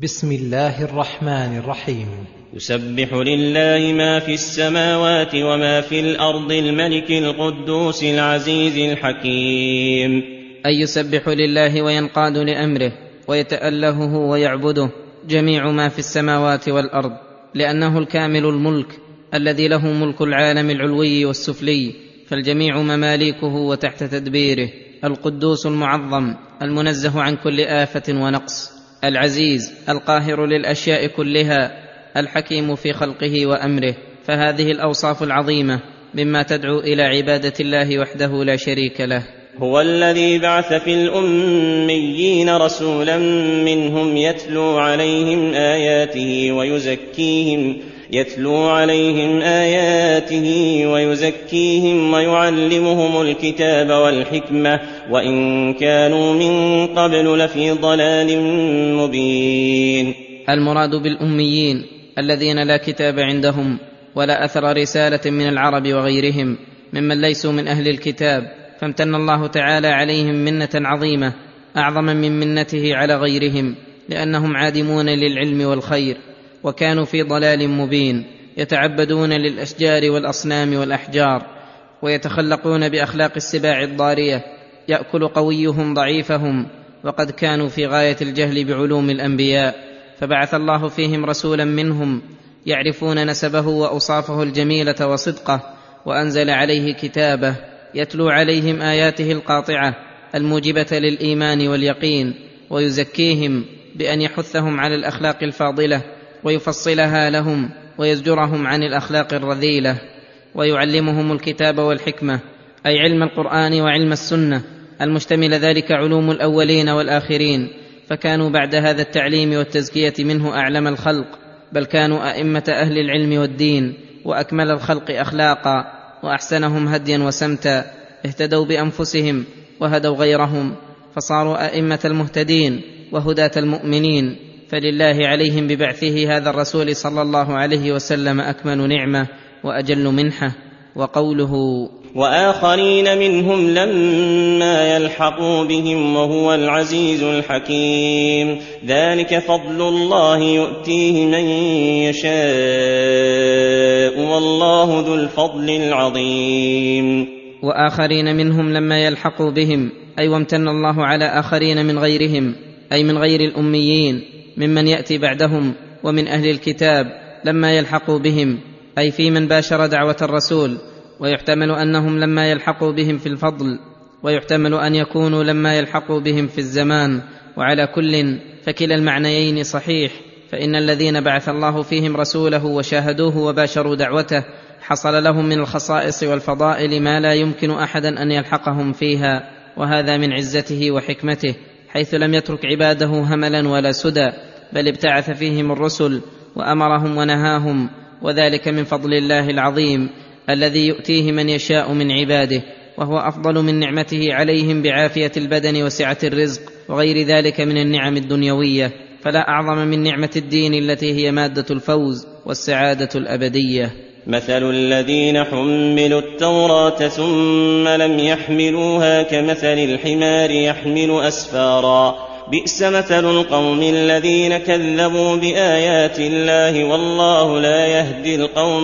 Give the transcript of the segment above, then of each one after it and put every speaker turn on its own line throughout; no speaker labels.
بسم الله الرحمن الرحيم.
يسبح لله ما في السماوات وما في الأرض الملك القدوس العزيز الحكيم.
أي يسبح لله وينقاد لأمره ويتألهه ويعبده جميع ما في السماوات والأرض، لأنه الكامل الملك الذي له ملك العالم العلوي والسفلي، فالجميع مماليكه وتحت تدبيره. القدوس المعظم المنزه عن كل آفة ونقص، العزيز القاهر للأشياء كلها، الحكيم في خلقه وأمره. فهذه الأوصاف العظيمة مما تدعو إلى عبادة الله وحده لا شريك له.
هو الذي بعث في الأميين رسولا منهم يتلو عليهم آياته ويزكيهم ويعلمهم الكتاب والحكمة وإن كانوا من قبل لفي ضلال مبين.
المراد بالأميين الذين لا كتاب عندهم ولا أثر رسالة من العرب وغيرهم ممن ليسوا من أهل الكتاب، فامتن الله تعالى عليهم منة عظيمة أعظم من منته على غيرهم، لأنهم عادمون للعلم والخير وكانوا في ضلال مبين، يتعبدون للأشجار والأصنام والأحجار، ويتخلقون بأخلاق السباع الضارية، يأكل قويهم ضعيفهم، وقد كانوا في غاية الجهل بعلوم الأنبياء، فبعث الله فيهم رسولا منهم يعرفون نسبه وأوصافه الجميلة وصدقه، وأنزل عليه كتابه يتلو عليهم آياته القاطعة الموجبة للإيمان واليقين، ويزكيهم بأن يحثهم على الأخلاق الفاضلة ويفصلها لهم ويزجرهم عن الأخلاق الرذيلة، ويعلمهم الكتاب والحكمة، أي علم القرآن وعلم السنة المشتمل ذلك علوم الأولين والآخرين، فكانوا بعد هذا التعليم والتزكية منه أعلم الخلق، بل كانوا أئمة أهل العلم والدين وأكمل الخلق أخلاقا وأحسنهم هديا وسمتا، اهتدوا بأنفسهم وهدوا غيرهم، فصاروا أئمة المهتدين وهداة المؤمنين، فلله عليهم ببعثه هذا الرسول صلى الله عليه وسلم أكمل نعمة وأجل منحة. وقوله
وآخرين منهم لما يلحقوا بهم وهو العزيز الحكيم. ذلك فضل الله يؤتيه من يشاء والله ذو الفضل العظيم.
وآخرين منهم لما يلحقوا بهم، أي وامتن الله على آخرين من غيرهم، أي من غير الأميين ممن يأتي بعدهم ومن أهل الكتاب، لما يلحقوا بهم أي في من باشر دعوة الرسول، ويحتمل أنهم لما يلحقوا بهم في الفضل، ويحتمل أن يكونوا لما يلحقوا بهم في الزمان، وعلى كل فكلا المعنيين صحيح، فإن الذين بعث الله فيهم رسوله وشاهدوه وباشروا دعوته حصل لهم من الخصائص والفضائل ما لا يمكن أحدا أن يلحقهم فيها، وهذا من عزته وحكمته، حيث لم يترك عباده هملا ولا سدى، بل ابتعث فيهم الرسل وأمرهم ونهاهم، وذلك من فضل الله العظيم الذي يؤتيه من يشاء من عباده، وهو أفضل من نعمته عليهم بعافية البدن وسعة الرزق وغير ذلك من النعم الدنيوية، فلا أعظم من نعمة الدين التي هي مادة الفوز والسعادة الأبدية.
مثل الذين حملوا التوراة ثم لم يحملوها كمثل الحمار يحمل أسفارا، بئس مثل القوم الذين كذبوا بآيات الله والله لا يهدي القوم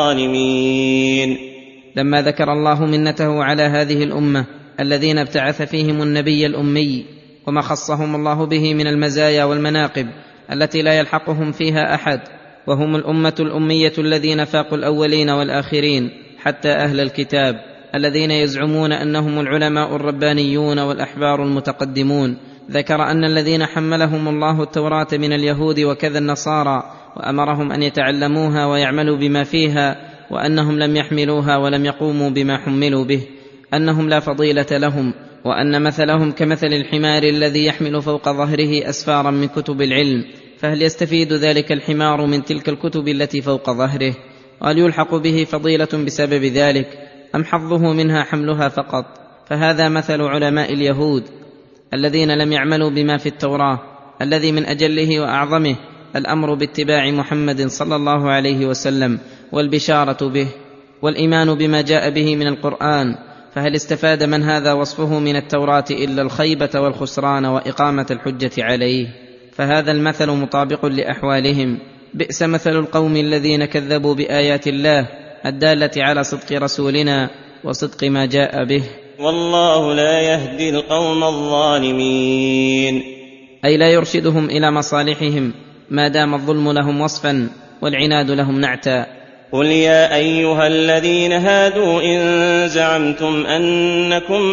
الظالمين.
لما ذكر الله منته على هذه الأمة الذين ابتعث فيهم النبي الأمي، وما خصهم الله به من المزايا والمناقب التي لا يلحقهم فيها أحد، وهم الأمة الأمية الذين فاقوا الأولين والآخرين حتى أهل الكتاب، الذين يزعمون أنهم العلماء الربانيون والأحبار المتقدمون، ذكر أن الذين حملهم الله التوراة من اليهود وكذا النصارى وأمرهم أن يتعلموها ويعملوا بما فيها، وأنهم لم يحملوها ولم يقوموا بما حملوا به، أنهم لا فضيلة لهم، وأن مثلهم كمثل الحمار الذي يحمل فوق ظهره أسفارا من كتب العلم، فهل يستفيد ذلك الحمار من تلك الكتب التي فوق ظهره؟ وهل يلحق به فضيلة بسبب ذلك، أم حظه منها حملها فقط؟ فهذا مثل علماء اليهود الذين لم يعملوا بما في التوراة، الذي من أجله وأعظمه الأمر باتباع محمد صلى الله عليه وسلم والبشارة به والإيمان بما جاء به من القرآن، فهل استفاد من هذا وصفه من التوراة إلا الخيبة والخسران وإقامة الحجة عليه؟ فهذا المثل مطابق لأحوالهم. بئس مثل القوم الذين كذبوا بآيات الله الدالة على صدق رسولنا وصدق ما جاء به.
والله لا يهدي القوم الظالمين.
أي لا يرشدهم إلى مصالحهم ما دام الظلم لهم وصفا والعناد لهم نعتا.
قل يا أيها الذين هادوا إن زعمتم أنكم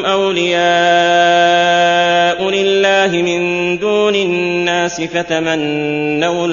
أولياء لله من دون الناس فتمنوا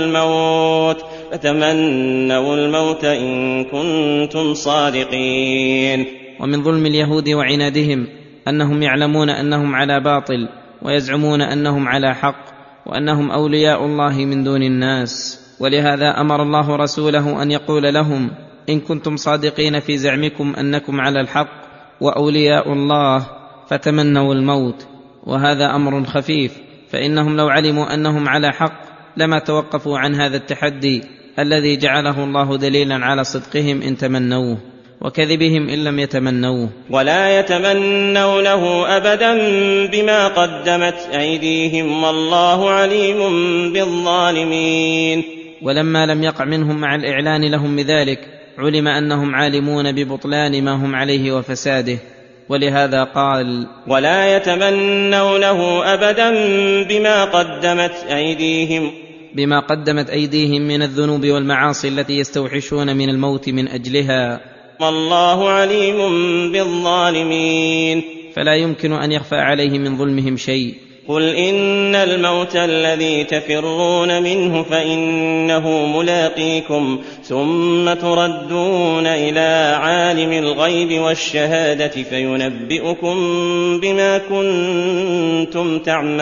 الموت إن كنتم صادقين.
ومن ظلم اليهود وعنادهم أنهم يعلمون أنهم على باطل ويزعمون أنهم على حق وأنهم أولياء الله من دون الناس، ولهذا أمر الله رسوله أن يقول لهم إن كنتم صادقين في زعمكم أنكم على الحق وأولياء الله فتمنوا الموت. وهذا أمر خفيف، فإنهم لو علموا أنهم على حق لما توقفوا عن هذا التحدي الذي جعله الله دليلا على صدقهم إن تمنوه وكذبهم إن لم يتمنوه.
ولا يتمنونه أبدا بما قدمت أيديهم والله عليم بالظالمين.
ولما لم يقع منهم مع الإعلان لهم بذلك علم أنهم عالمون ببطلان ما هم عليه وفساده، ولهذا قال
ولا يتمنونه أبدا بما قدمت أيديهم
من الذنوب والمعاصي التي يستوحشون من الموت من أجلها،
والله عليم بالظالمين.
فلا يمكن أن يخفى عليه من ظلمهم شيء.
قل إن الموت الذي تفرون منه فإنه ملاقيكم ثم تردون إلى عالم الغيب والشهادة فينبئكم بما كنتم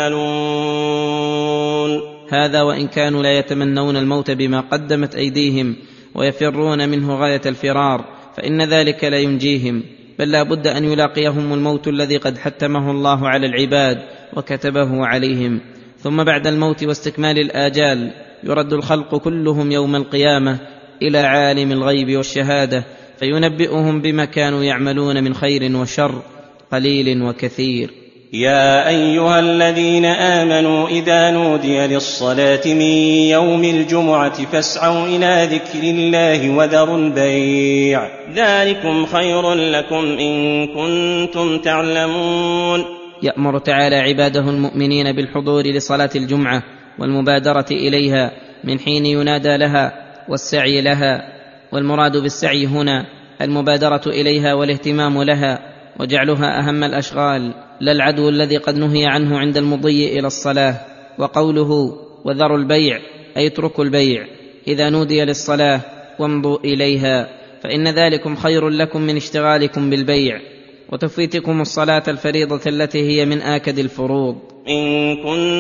تعملون.
هذا وإن كانوا لا يتمنون الموت بما قدمت أيديهم ويفرون منه غاية الفرار فإن ذلك لا ينجيهم، بل لا بد أن يلاقيهم الموت الذي قد حتمه الله على العباد وكتبه عليهم. ثم بعد الموت واستكمال الآجال يرد الخلق كلهم يوم القيامة إلى عالم الغيب والشهادة فينبئهم بما كانوا يعملون من خير وشر قليل وكثير.
يا أيها الذين آمنوا إذا نودي للصلاة من يوم الجمعة فاسعوا إلى ذكر الله وذروا البيع ذلكم خير لكم إن كنتم تعلمون.
يأمر تعالى عباده المؤمنين بالحضور لصلاة الجمعة والمبادرة إليها من حين ينادى لها والسعي لها، والمراد بالسعي هنا المبادرة إليها والاهتمام لها وجعلها أهم الأشغال لا العدو الذي قد نهي عنه عند المضي إلى الصلاة. وقوله وذروا البيع أي اتركوا البيع إذا نودي للصلاة وامضوا إليها، فإن ذلكم خير لكم من اشتغالكم بالبيع وتفويتكم الصلاة الفريضة التي هي من آكد الفروض.
إن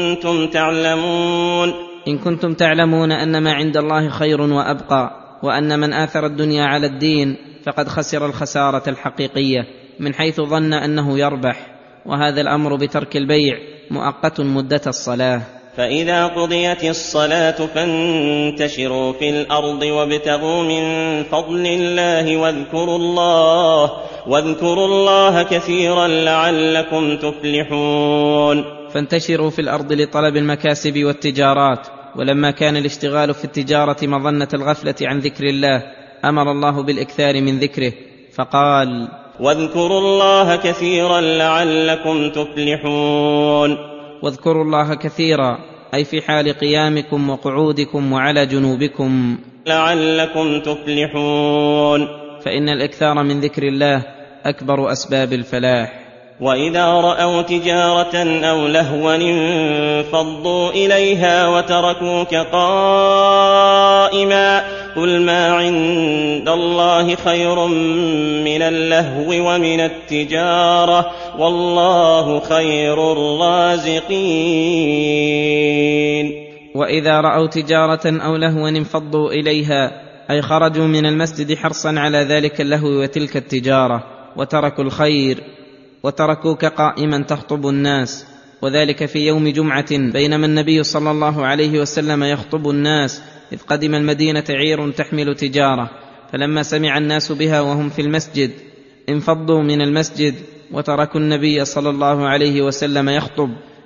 كنتم تعلمون
أن ما عند الله خير وأبقى، وأن من آثر الدنيا على الدين فقد خسر الخسارة الحقيقية من حيث ظن أنه يربح، وهذا الأمر بترك البيع مؤقت مدة الصلاة.
فإذا قضيت الصلاة فانتشروا في الأرض وابتغوا من فضل الله واذكروا الله كثيرا لعلكم تفلحون.
فانتشروا في الأرض لطلب المكاسب والتجارات، ولما كان الاشتغال في التجارة مظنة الغفلة عن ذكر الله أمر الله بالإكثار من ذكره فقال
واذكروا الله كثيرا لعلكم تفلحون.
واذكروا الله كثيرا أي في حال قيامكم وقعودكم وعلى جنوبكم
لعلكم تفلحون،
فإن الإكثار من ذكر الله أكبر أسباب الفلاح.
وإذا رأوا تجارة أو لهوا انفضوا إليها وتركوك قائما قل ما عند الله خير من اللهو ومن التجارة والله خير الرازقين.
وإذا رأوا تجارة أو لهوا انفضوا إليها أي خرجوا من المسجد حرصا على ذلك اللهو وتلك التجارة وتركوا الخير وتركوك قائما تخطب الناس، وذلك في يوم جمعة بينما النبي صلى الله عليه وسلم يخطب الناس إذ قدم المدينة عير تحمل تجارة، فلما سمع الناس بها وهم في المسجد انفضوا من المسجد وتركوا النبي صلى الله عليه وسلم يخطب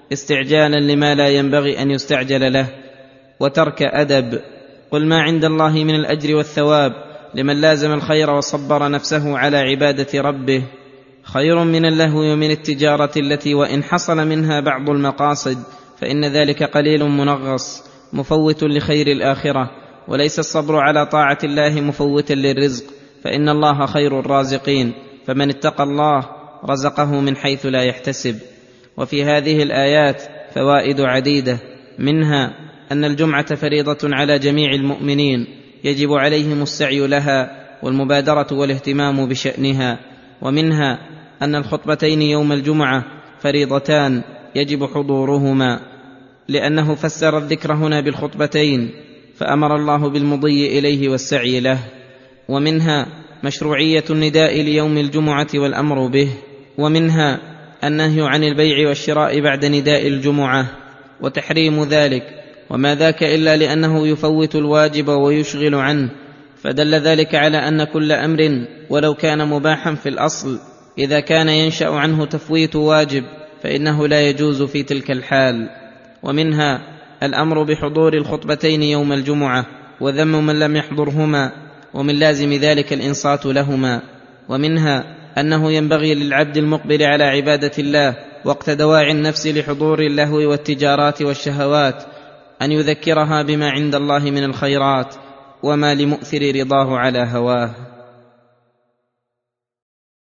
استعجالا لما لا ينبغي ان يستعجل له، وترك ادب. قل ما عند الله من الاجر والثواب لمن لازم الخير وصبر نفسه على عباده ربه خير من اللهو ومن التجاره التي وان حصل منها بعض المقاصد فان ذلك قليل منغص مفوت لخير الاخره، وليس الصبر على طاعه الله مفوتا للرزق، فان الله خير الرازقين، فمن اتقى الله رزقه من حيث لا يحتسب. وفي هذه الايات فوائد عديده، منها ان الجمعه فريضه على جميع المؤمنين يجب عليهم السعي لها والمبادره والاهتمام بشانها، ومنها ان الخطبتين يوم الجمعه فريضتان يجب حضورهما، لانه فسر الذكر هنا بالخطبتين فامر الله بالمضي اليه والسعي له. ومنها مشروعيه النداء ليوم الجمعه والامر به، ومنها النهي عن البيع والشراء بعد نداء الجمعه وتحريم ذلك، وما ذاك الا لانه يفوت الواجب ويشغل عنه، فدل ذلك على ان كل امر ولو كان مباحا في الاصل اذا كان ينشا عنه تفويت واجب فانه لا يجوز في تلك الحال. ومنها الامر بحضور الخطبتين يوم الجمعه وذم من لم يحضرهما، ومن لازم ذلك الانصات لهما. ومنها انه ينبغي للعبد المقبل على عباده الله وقت دواعي النفس لحضور اللهو والتجارات والشهوات ان يذكرها بما عند الله من الخيرات وما لمؤثر رضاه على هواه.